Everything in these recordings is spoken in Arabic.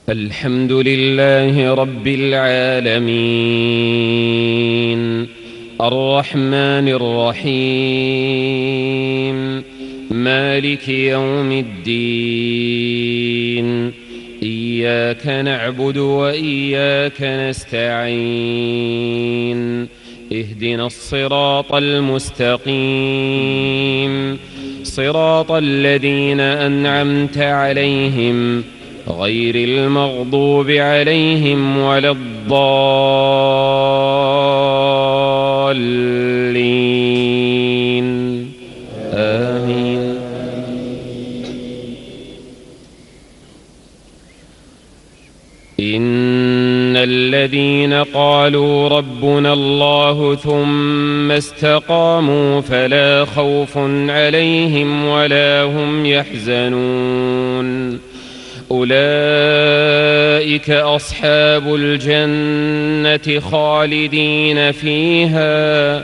الحمد لله رب العالمين الرحمن الرحيم مالك يوم الدين إياك نعبد وإياك نستعين اهدنا الصراط المستقيم صراط الذين أنعمت عليهم غير المغضوب عليهم ولا الضالين آمين. إن الذين قالوا ربنا الله ثم استقاموا فلا خوف عليهم ولا هم يحزنون أولئك أصحاب الجنة خالدين فيها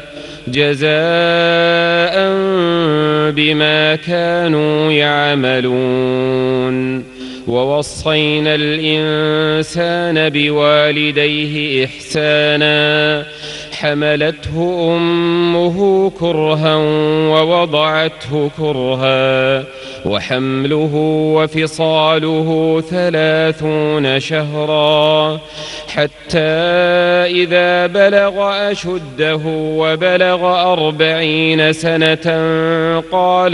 جزاء بما كانوا يعملون ووصينا الإنسان بوالديه إحسانا حملته أمه كرها ووضعته كرها وحمله وفصاله 30 شهرا حتى إذا بلغ أشده وبلغ 40 سنة قال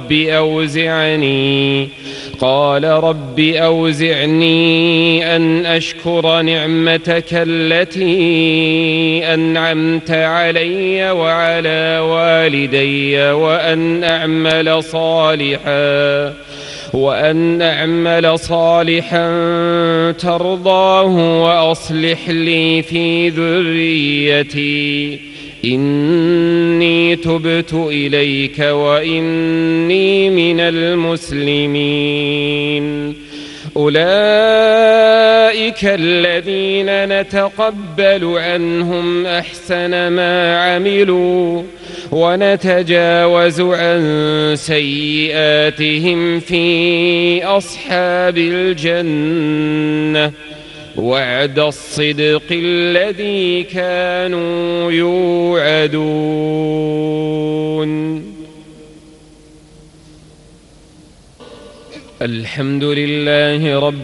رب أوزعني أن أشكر نعمتك التي أنعمت علي وعلى والدي وأن أعمل صالحا ترضاه وأصلح لي في ذريتي إني تبت إليك وإني من المسلمين. أولئك الذين نتقبل عنهم أحسن ما عملوا ونتجاوز عن سيئاتهم في أصحاب الجنة وعد الصدق الذي كانوا يوعدون. الحمد لله رب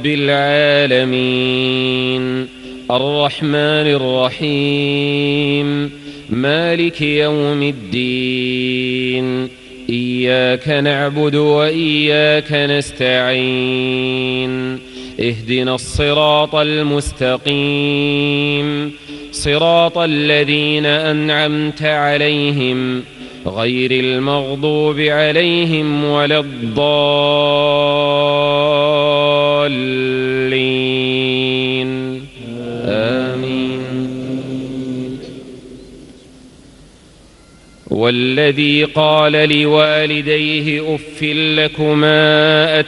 العالمين الرحمن الرحيم مالك يوم الدين إياك نعبد وإياك نستعين اهدنا الصراط المستقيم صراط الذين أنعمت عليهم غير المغضوب عليهم ولا الضالين آمين. والذي قال لوالديه أف لكما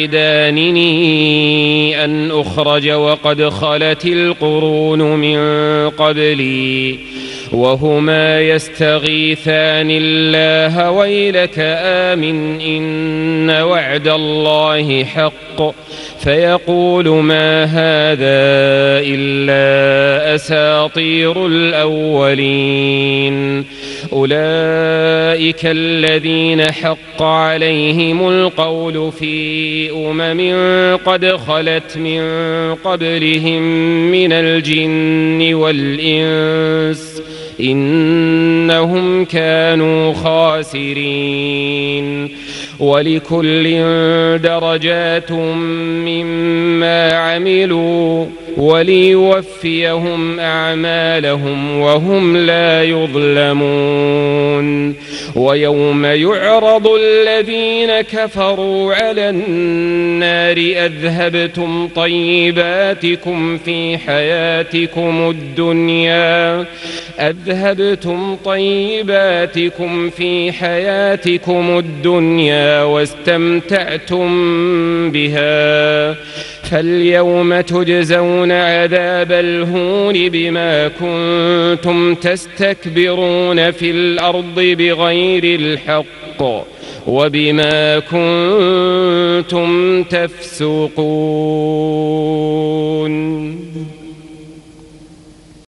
أتعدانني أن أخرج وقد خلت القرون من قبلي وهما يستغيثان الله ويلك آمن إن وعد الله حق فيقول ما هذا إلا أساطير الأولين. أولئك الذين حق عليهم القول في قد خلت من قبلهم من الجن والإنس إنهم كانوا خاسرين. ولكل درجات مما عملوا وليوفيهم أعمالهم وهم لا يظلمون. ويوم يعرض الذين كفروا على النار أذهبتم طيباتكم في حياتكم الدنيا واستمتعتم بها فاليوم تجزون عذاب الهون بما كنتم تستكبرون في الأرض بغير الحق وبما كنتم تفسقون.